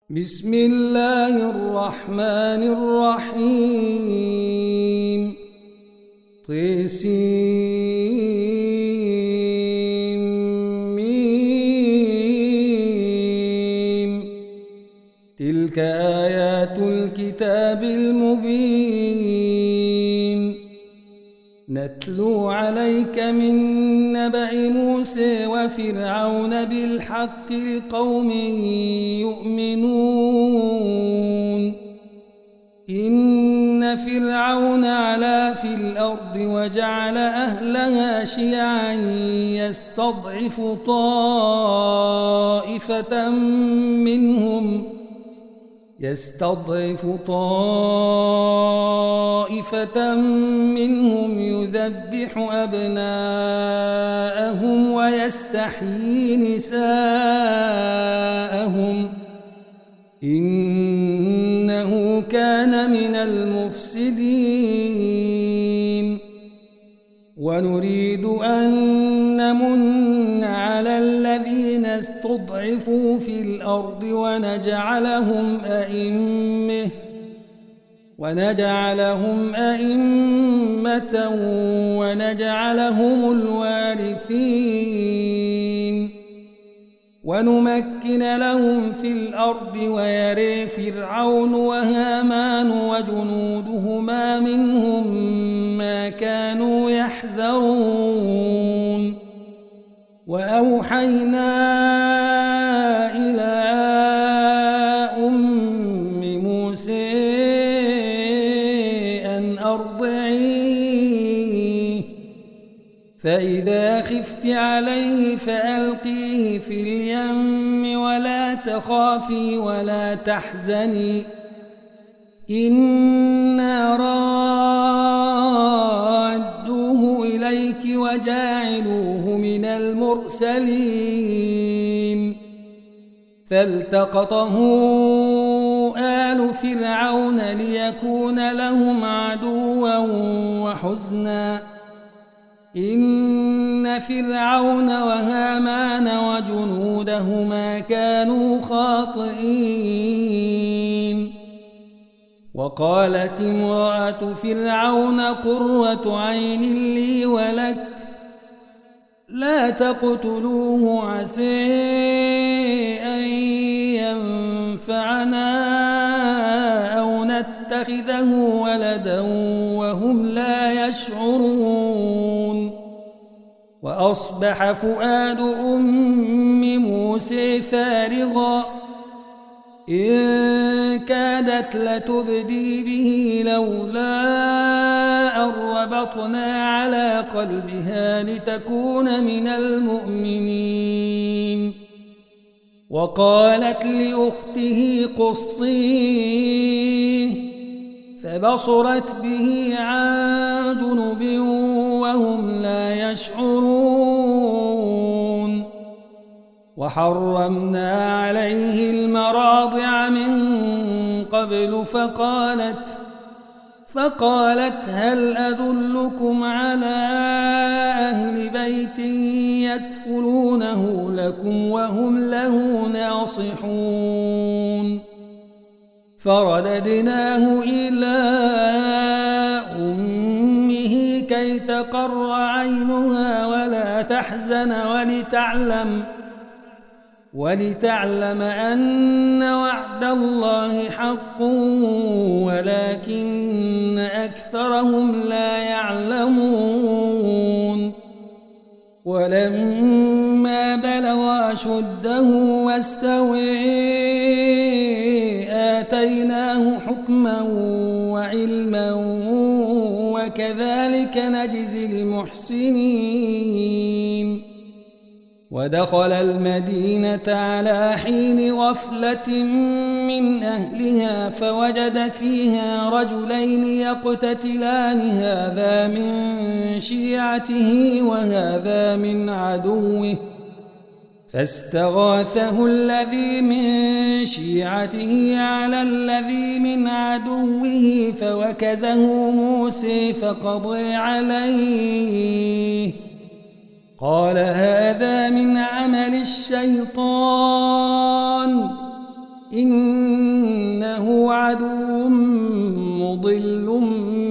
بسم الله الرحمن الرحيم طسيم. تلك آيات الكتاب المبين نتلو عليك من نبأ موسى وفرعون بالحق لقوم يؤمنون. إن فرعون علا في الأرض وجعل أهلها شيعا يستضعف طائفة منهم يذبح أبناءهم ويستحيي نساءهم إنه كان من المفسدين. ونريد أن نمن على الذين استضعفوا في الأرض ونجعلهم أئمة ونجعلهم الوارثين ونمكن لهم في الأرض ويري فرعون وهامان وجنودهما منهم ما كانوا يحذرون. وأوحينا إلى أم موسى أن أرضعيه فإذا خفت عليه فألقيه في اليم ولا تخافي ولا تحزني إنا رادوه إليك وجاعلوه من المرسلين. فالتقطه آل فرعون ليكون لهم عدوا وحزنا إن فرعون وهامان وجنودهما كانوا خاطئين. وقالت امرأة فرعون قرة عين لي ولك لا تقتلوه عسى أن ينفعنا أو نتخذه ولدا وهم لا يشعرون. وأصبح فؤاد أم موسى فارغا إن كادت لتبدي به لولا أن ربطنا على قلبها لتكون من المؤمنين. وقالت لأخته قصيه فبصرت به عن جنب وهم لا يشعرون. وحرمنا عليه المراضع من قبل فقالت هل أدلكم على أهل بيت يكفلونه لكم وهم له ناصحون. فرددناه إلى أمه كي تقر عينها ولا تحزن ولتعلم أن وعد الله حق ولكن أكثرهم لا يعلمون. ولما بلغ أشده واستوى آتيناه حكما وعلما وكذلك نجزي المحسنين. ودخل المدينة على حين غفلة من أهلها فوجد فيها رجلين يقتتلان هذا من شيعته وهذا من عدوه فاستغاثه الذي من شيعته على الذي من عدوه فوكزه موسى فقضى عليه قال هذا من عمل الشيطان إنه عدو مضل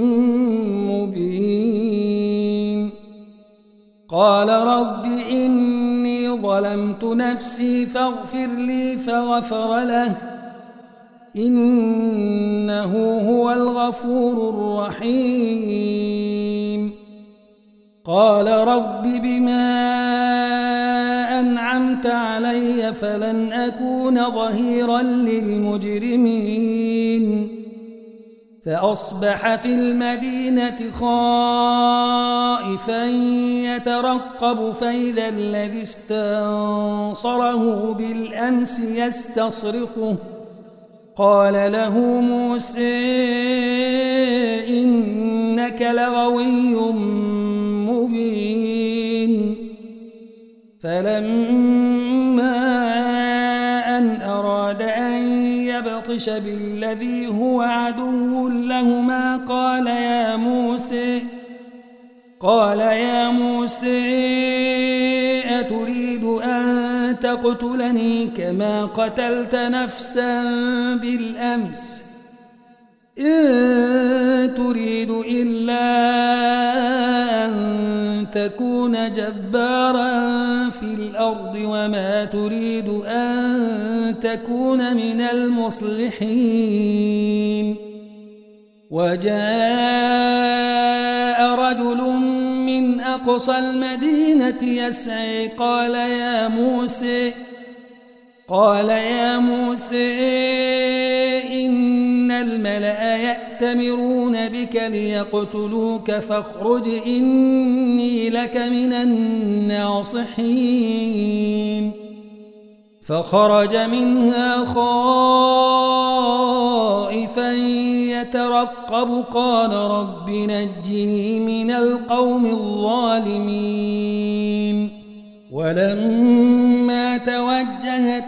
مبين. قال رب إني ظلمت نفسي فاغفر لي فغفر له إنه هو الغفور الرحيم. قال رب بما أنعمت علي فلن أكون ظهيرا للمجرمين. فأصبح في المدينة خائفا يترقب فإذا الذي استنصره بالأمس يستصرخه. قال له موسى إنك لغوي مبين. فلما أن أراد أن يبطش بالذي هو عدو لهما قال يا موسى أتريد أن تقتلني كما قتلت نفسا بالأمس إن تريد إلا أن تكون جبارا في الأرض وما تريد أن تكون من المصلحين. وجاء رجل من أقصى المدينة يسعي قال يا موسى إن الملأ يأتمرون بك ليقتلوك فاخرج إني لك من الناصحين. فخرج منها خائفا يترقب قال رب نجني من القوم الظالمين. ولما توجه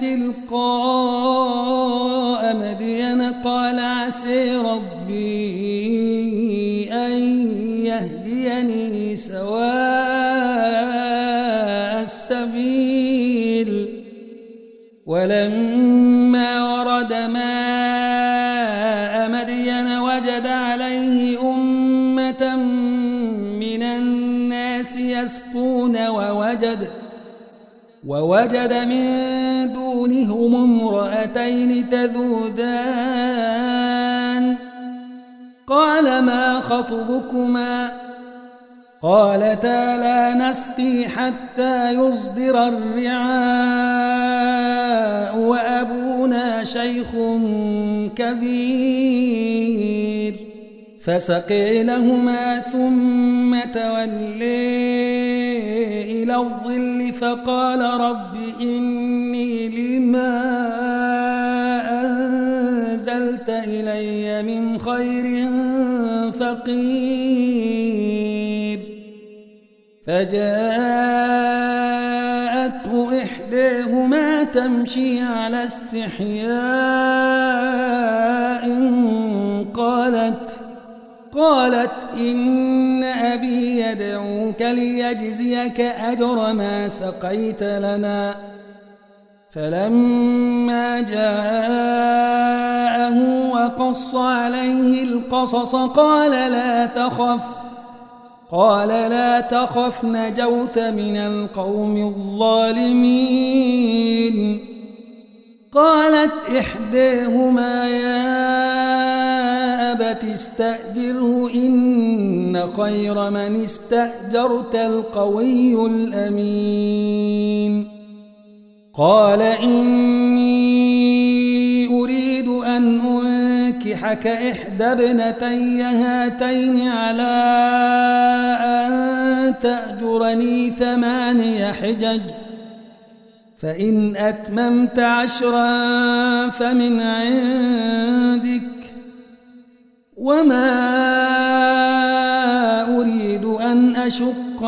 تلقاء مدين قال عسى ربي أن يهديني سواء السبيل. ولما ورد ماء مدين وجد عليه أمة من الناس يسقون ووجد من دونهم امرأتين تذودان. قال ما خطبكما؟ قالتا لا نسقي حتى يصدر الرعاء وأبونا شيخ كبير. فسقي لهما ثم تولي إلى الظل فقال رب إني لما أنزلت إلي من خير فقير. فجاءته إحداهما تمشي على استحياء قالت إن أبي يدعوك ليجزيك أجر ما سقيت لنا. فلما جاءه وقص عليه القصص قال لا تخف نجوت من القوم الظالمين. قالت إحداهما يا أبت استأجره إن خير من استأجرت القوي الأمين. قال إني أريد أن أنكحك إحدى ابنتي هاتين على أن تأجرني 8 حجج فإن أتممت 10 فمن عندك وما أريد أن أشق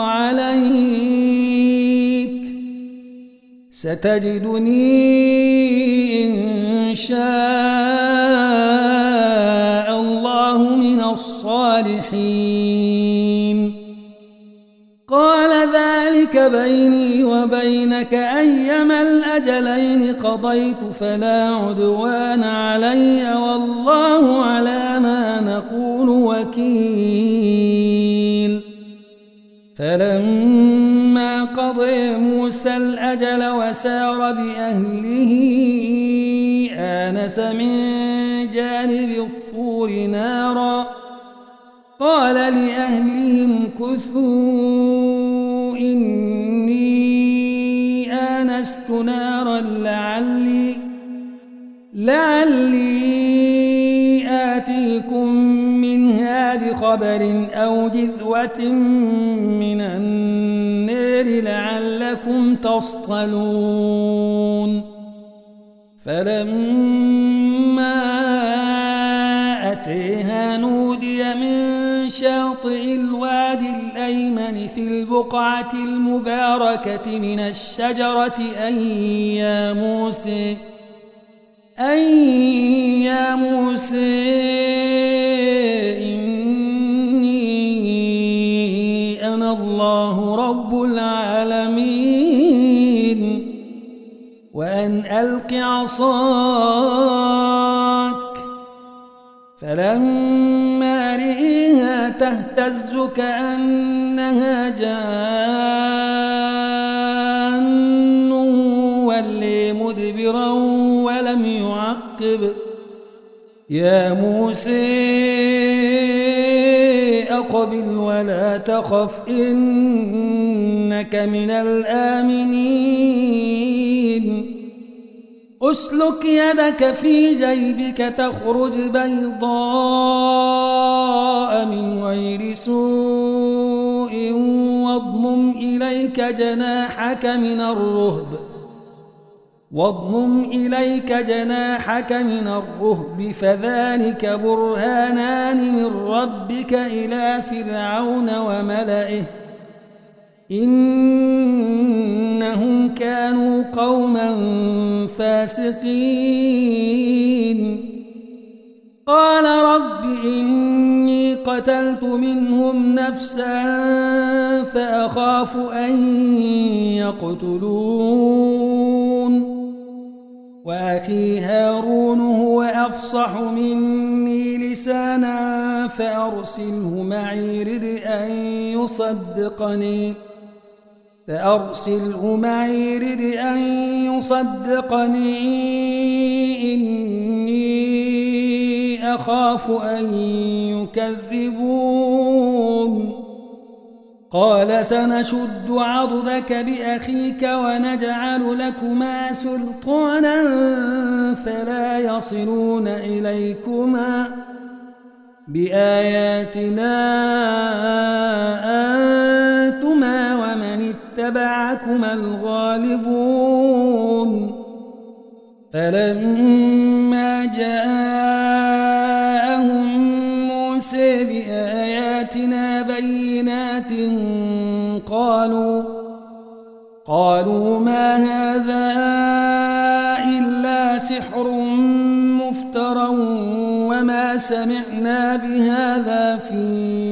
عليك ستجدني إن شاء الله من الصالحين. قال ذلك بيني وبينك أيما الأجلين الأجلين قضيت فلا عدوان علي والله على ما نقول وكيل. فلما قضى موسى الأجل وسار بأهله آنس من جانب الطور نارا قال لأهلهم كثوا إني آنست نارا لعلي آتيكم منها بخبر أو جذوة من النار لعلكم تصطلون. فلما أتيها نودي من شاطئ الوادي الأيمن في البقعة المباركة من الشجرة أن يا موسى إني أنا الله رب العالمين وأن ألق عصاك. فلما رئيها تهتز كأنها جان ولي مدبرا ولم يعقب. يا موسى أقبل ولا تخف إنك من الآمنين. أسلك يدك في جيبك تخرج بيضاء من غير سوء واضمم إليك جناحك من الرهب فذلك برهانان من ربك إلى فرعون وملئه إنهم كانوا قوما فاسقين. قال رب إني قتلت منهم نفسا فأخاف أن يقتلون وأخي هارون هو أفصح مني لسانا فأرسله معي رد أن يصدقني إني أخاف أن يكذبون. قال سنشد عضدك بأخيك ونجعل لكما سلطانا فلا يصلون إليكما بآياتنا أنتما ومن اتبعكما الغالبون. فلما جاءهم موسى بآياتنا بينات قالوا ما هذا إلا سحر مفترى وما سمعنا بهذا في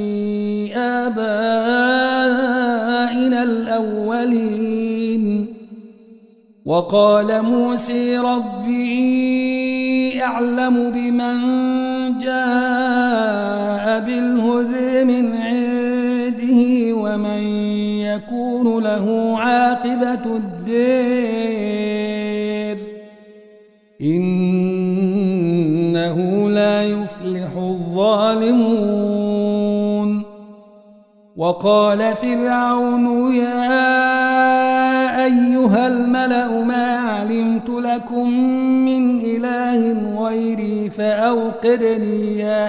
آبائنا الأولين. وقال موسى ربي أعلم بمن جاء بالهدى من عنده ومن يكون له عاقبة الدار إنه لا يفلح الظالمون. وقال فرعون يا أيها الملأ ما علمت لكم من إله غيري فأوقد لي يا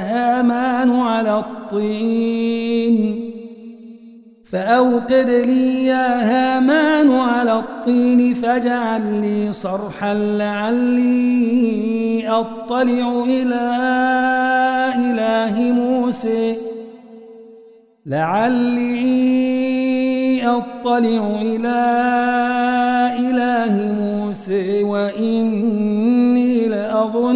هامان على الطين فاجعل لي صرحا لعلي أطلع إلى إله موسى وإني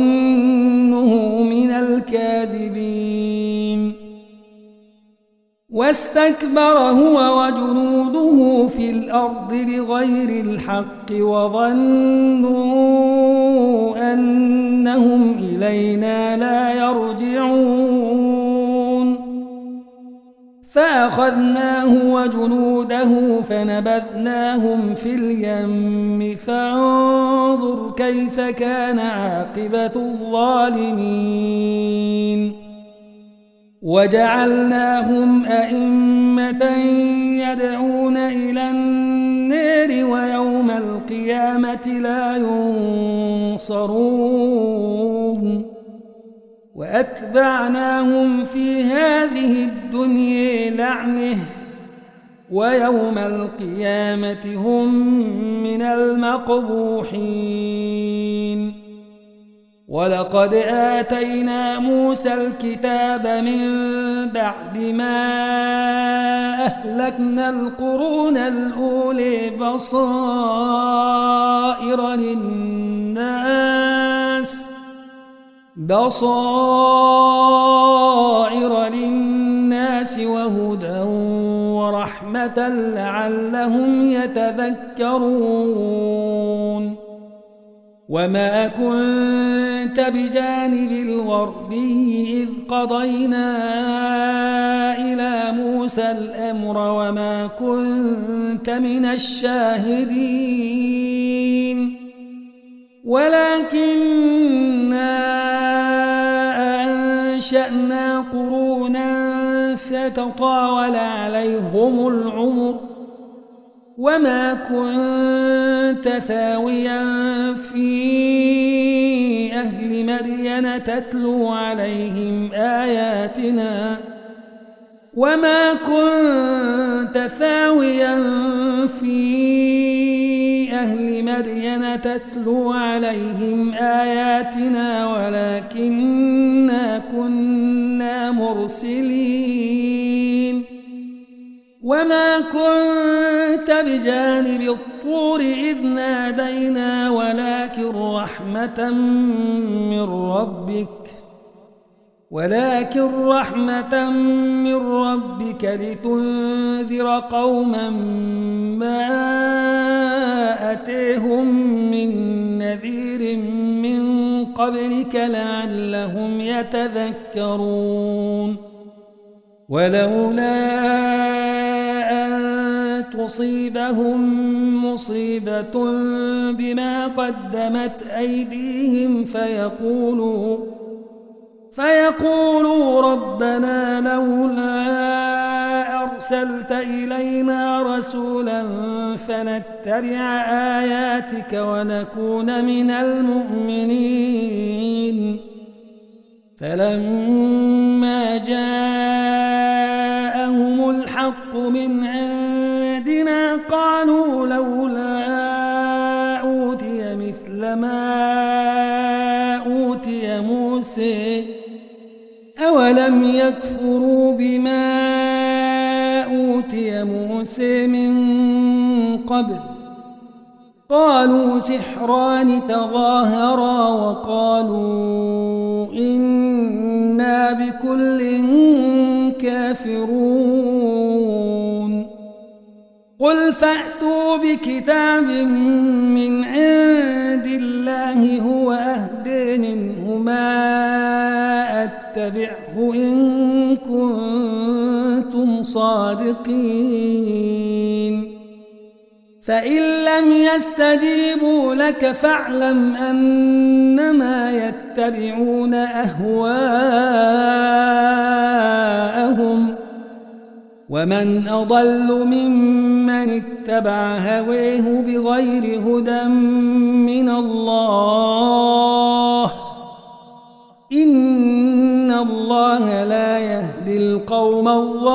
لأظنه من الكاذبين. واستكبر هو وجنوده في الأرض بغير الحق وظنوا أنهم إلينا لا يرجعون فأخذناه وجنوده فنبذناهم في اليم فانظر كيف كان عاقبة الظالمين وجعلناهم أئمة يدعون إلى النار ويوم القيامة لا ينصرون وأتبعناهم في هذه الدنيا لعنة ويوم القيامة هم من المقبوحين ولقد آتينا موسى الكتاب من بعد ما أهلكنا القرون الأولى بصائر للناس وهدى ورحمة لعلهم يتذكرون وما كنت بجانب الغربي إذ قضينا إلى موسى الأمر وما كنت من الشاهدين ولكننا أنشأنا قرونا فتطاول عليهم العمر وما كنت ثاويا في أهل مدين تتلو عليهم آياتنا ولكننا كنا مرسلين وما كنت بجانب الطور إذ نادينا ولكن رحمة من ربك لتنذر قوما ما أتيهم من نذير من قبلك لعلهم يتذكرون ولولا أن تصيبهم مصيبة بما قدمت أيديهم فيقولوا ربنا لولا أرسلت إلينا رسولا فنتبع آياتك ونكون من المؤمنين فلما جاءهم الحق من عندنا قالوا لولا أوتي مثل ما أوتي موسى أولم يكفروا بما أوتي موسى من قبل قالوا سحران تظاهرا وقالوا إنا بكل كافرون قل فأتوا بكتاب من عند الله هو أهدى منهما أتبعه إن كنتم صادقين فإن لم يستجيبوا لك فاعلم أنما يتبعون أهواءهم ومن أضل ممن اتبع هواه بغير هدى من الله إن الله لا يهدي القوم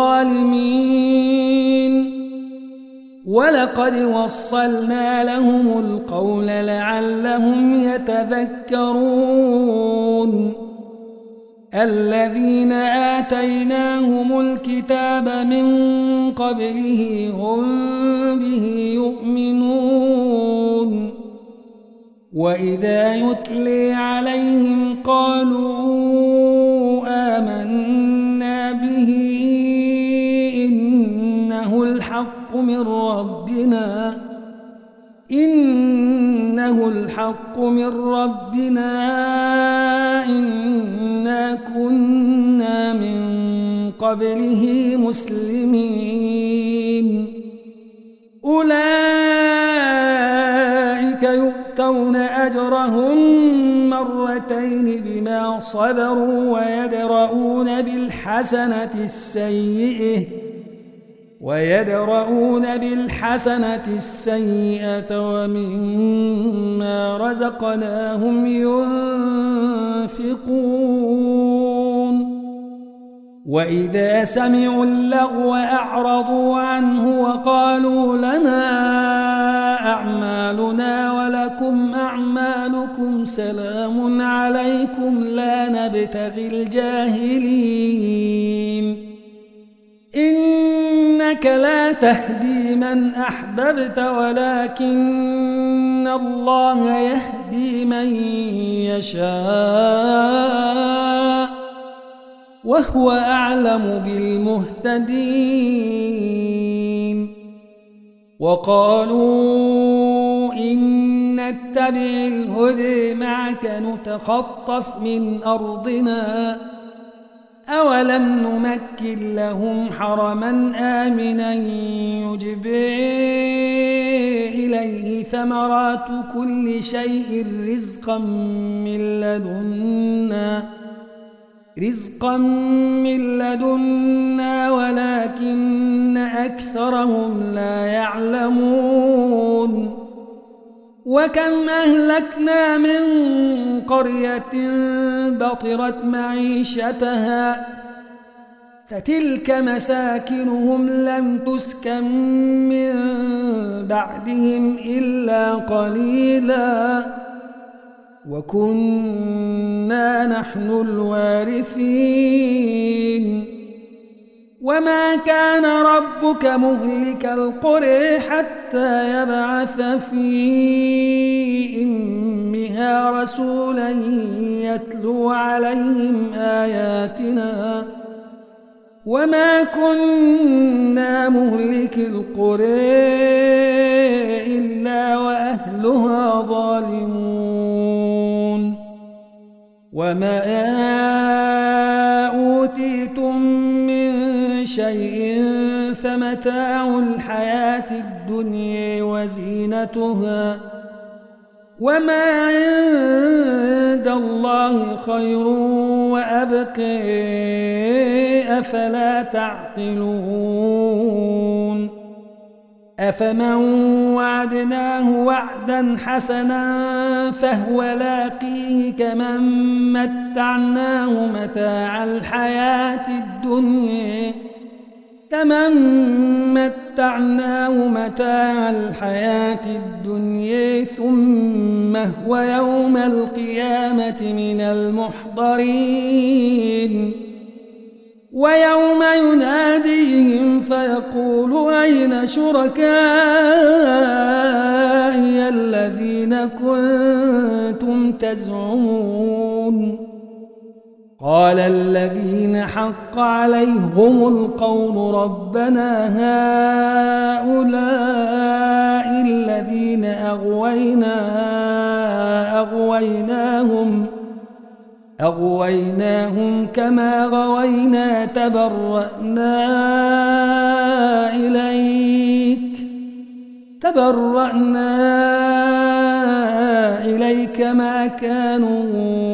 الظالمين ولقد وصلنا لهم القول لعلهم يتذكرون الذين آتيناهم الكتاب من قبله هم به يؤمنون وإذا يتلي عليهم قالوا آمنا به الحق من ربنا إنا كنا من قبله مسلمين أولئك يؤتون أجرهم مرتين بما صبروا ويدرؤون بالحسنة السيئة ومما رزقناهم ينفقون وإذا سمعوا اللغو أعرضوا عنه وقالوا لنا أعمالنا ولكم أعمالكم سلام عليكم لا نبتغي الجاهلين إنك لا تهدي من أحببت ولكن الله يهدي من يشاء وهو أعلم بالمهتدين وقالوا إن نتبع الهدى معك نتخطف من أرضنا أولم نمكن لهم حرما آمنا يجبى إليه ثمرات كل شيء رزقا من لدنا ولكن أكثرهم لا يعلمون وكم أهلكنا من قرية بطرت معيشتها فتلك مساكنهم لم تسكن من بعدهم إلا قليلا وكنا نحن الوارثين وما كان ربك مهلك القرى حتى يبعث في أمها رسولا يتلو عليهم آياتنا وما كنا مهلك القرى إلا وأهلها ظالمون وما أوتيتم من شيء فمتاع الحياة الدنيا وزينتها وما عند الله خير وأبقى أفلا تعقلون أفمن وعدناه وعدا حسنا فهو لاقيه كمن متعناه متاع الحياة الدنيا ثم هو يوم القيامة من المحضرين ويوم يناديهم فيقول أين شركائي الذين كنتم تزعمون قال الذين حق عليهم القول ربنا هؤلاء الذين أغويناهم كما غوينا تبرأنا إليك ما كانوا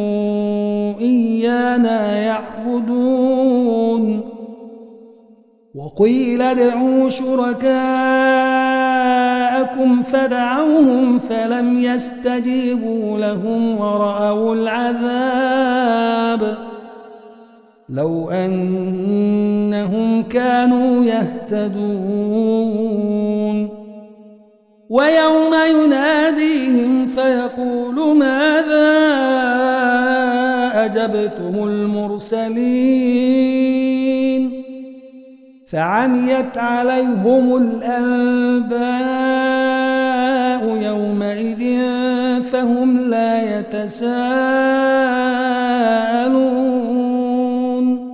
إيانا يعبدون وقيل ادعوا شركاءكم فدعوهم فلم يستجيبوا لهم ورأوا العذاب لو أنهم كانوا يهتدون ويوم يناديهم فيقول ماذا أجبتم المرسلين فعميت عليهم الأنباء يومئذ فهم لا يتساءلون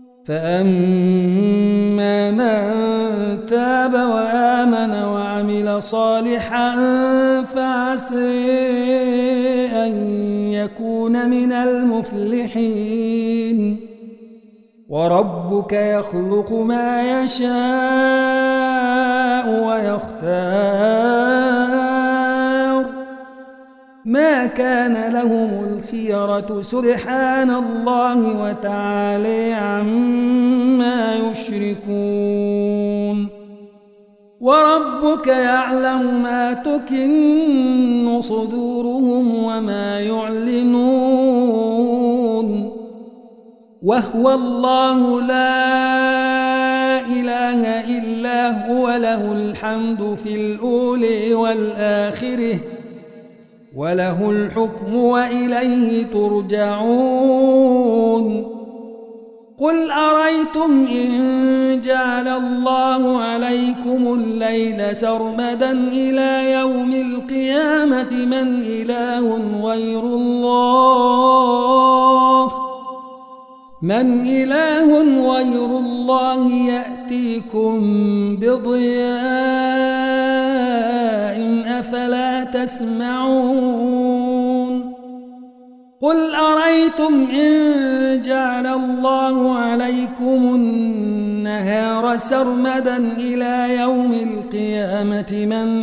فأما من تاب وآمن وعمل صالحا فعسى أن يكون من المفلحين وربك يخلق ما يشاء ويختار ما كان لهم الخيرة سبحان الله وتعالى عما يشركون وربك يعلم ما تكن صدورهم وما يعلنون وهو الله لا إله إلا هو له الحمد في الأولى والآخرة وله الحكم وإليه ترجعون قل أريتم إن جعل الله عليكم الليل سرمدا إلى يوم القيامة من إله غير الله يأتيكم بضياء أفلا تسمعون قل أريتم إن جعل الله عليكم النهار سرمدا إلى يوم القيامة من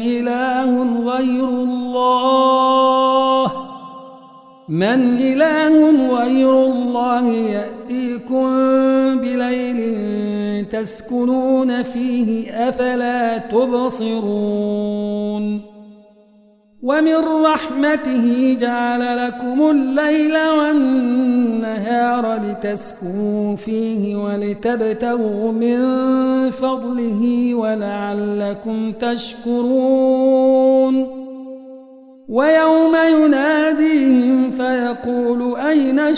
إله غير الله يأتيكم بليل تسكنون فيه أفلا تبصرون ومن رحمته جعل لكم الليل والنهار لتسكنوا فيه ولتبتغوا من فضله ولعلكم تشكرون ويوم يناديهم فيقول أين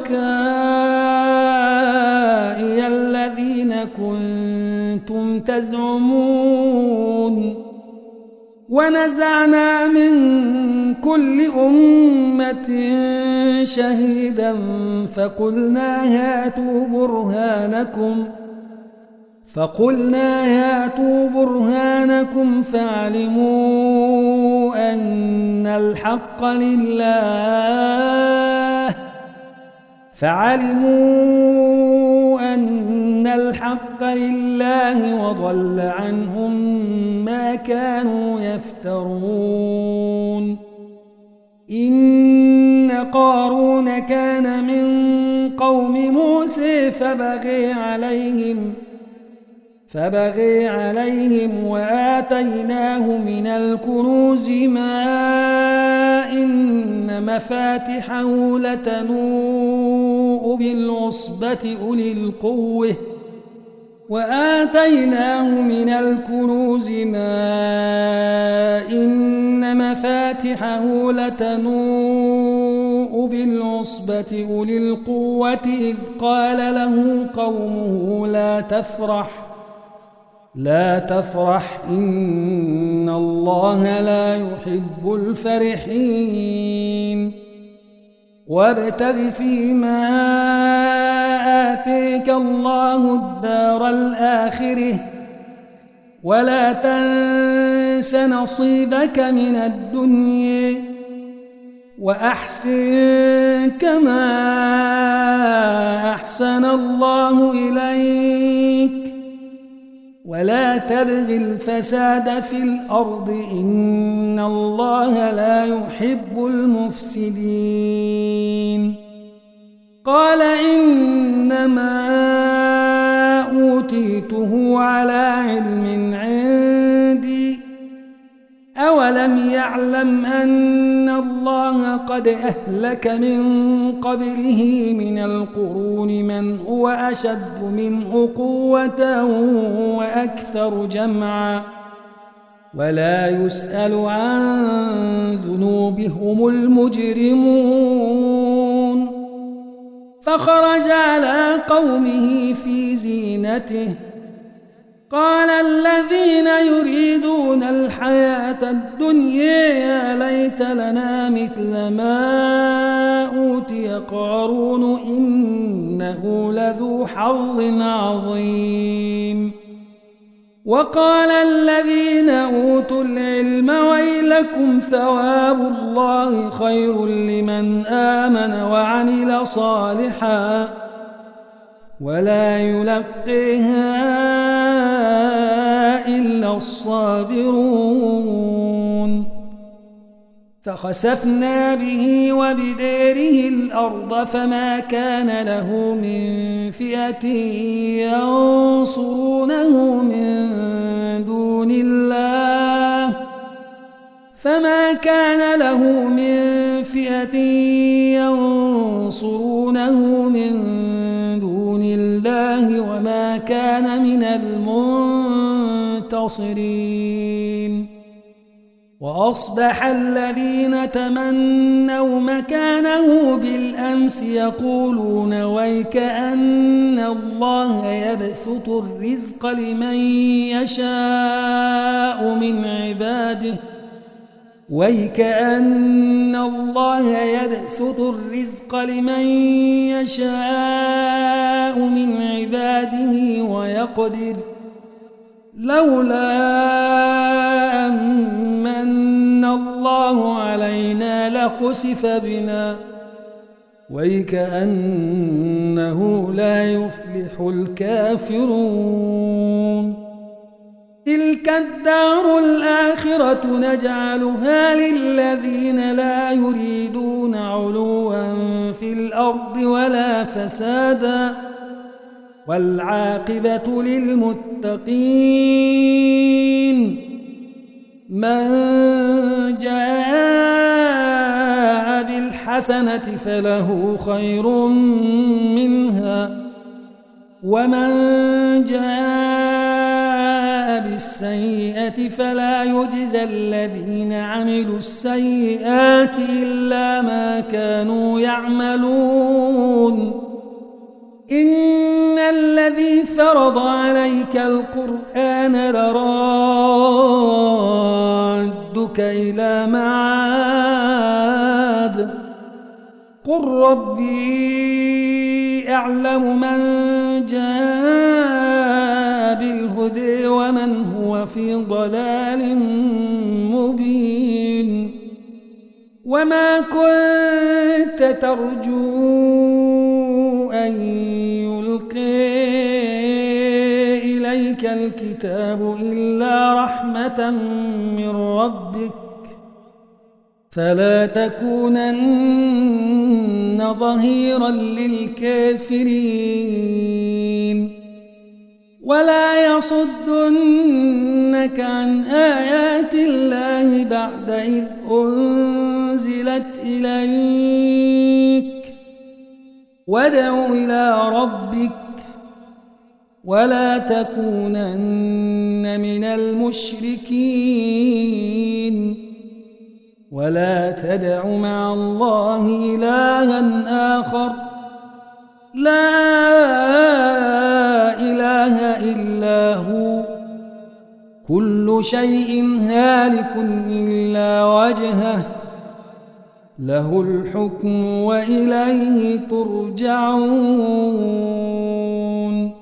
شركائي الذين كنتم تزعمون ونزعنا من كل أمة شهيدا فقلنا هاتوا برهانكم فاعلموا أن الحق لله وضل عنهم ما كانوا يفترون إن قارون كان من قوم موسى فبغي عليهم وآتيناه من الكنوز ما إن مفاتحه لتنوء بالعصبة أولي القوة إذ قال له قومه لا تفرح إن الله لا يحب الفرحين وابتغ فيما آتيك الله الدار الآخرة ولا تنس نصيبك من الدنيا وأحسن كما أحسن الله إليك ولا تبغ الفساد في الأرض إن الله لا يحب المفسدين قال إنما أوتيته على علم عندي أولم يعلم أن الله قد أهلك من قبله من القرون من هو أشد منه قوة وأكثر جمعا ولا يسأل عن ذنوبهم المجرمون فخرج على قومه في زينته قال الذين يريدون الحياة الدنيا يا ليت لنا مثل ما أوتي قارون إنه لذو حظ عظيم وقال الذين أوتوا العلم ويلكم ثواب الله خير لمن آمن وعمل صالحا ولا يلقيها إلا الصابرون فخسفنا به وبداره الأرض فما كان له من فئة ينصرونه من دون الله وما كان من المنتصرين وأصبح الذين تمنوا مكانه بالأمس يقولون ويك أن الله يبسط الرزق لمن يشاء من عباده ويقدر لولا أمن الله علينا لخسف بنا ويكأنه لا يفلح الكافرون تلك الدار الآخرة نجعلها للذين لا يريدون علوا في الأرض ولا فسادا والعاقبة للمتقين من جاء بالحسنة فله خير منها ومن جاء بالسيئة فلا يجزى الذين عملوا السيئات إلا ما كانوا يعملون إن الذي فرض عليك القرآن لرادك إلى معاد قل ربي أعلم من جاء بالهدى ومن هو في ضلال مبين وما كنت ترجو أن يلقي إليك الكتاب إلا رحمة من ربك فلا تكونن ظهيرا للكافرين ولا يصدنك عن آيات الله بعد إذ أنزلت إليك وادع إلى ربك ولا تكونن من المشركين ولا تدع مع الله إلها آخر لا إله إلا هو كل شيء هالك إلا وجهه له الحكم وإليه ترجعون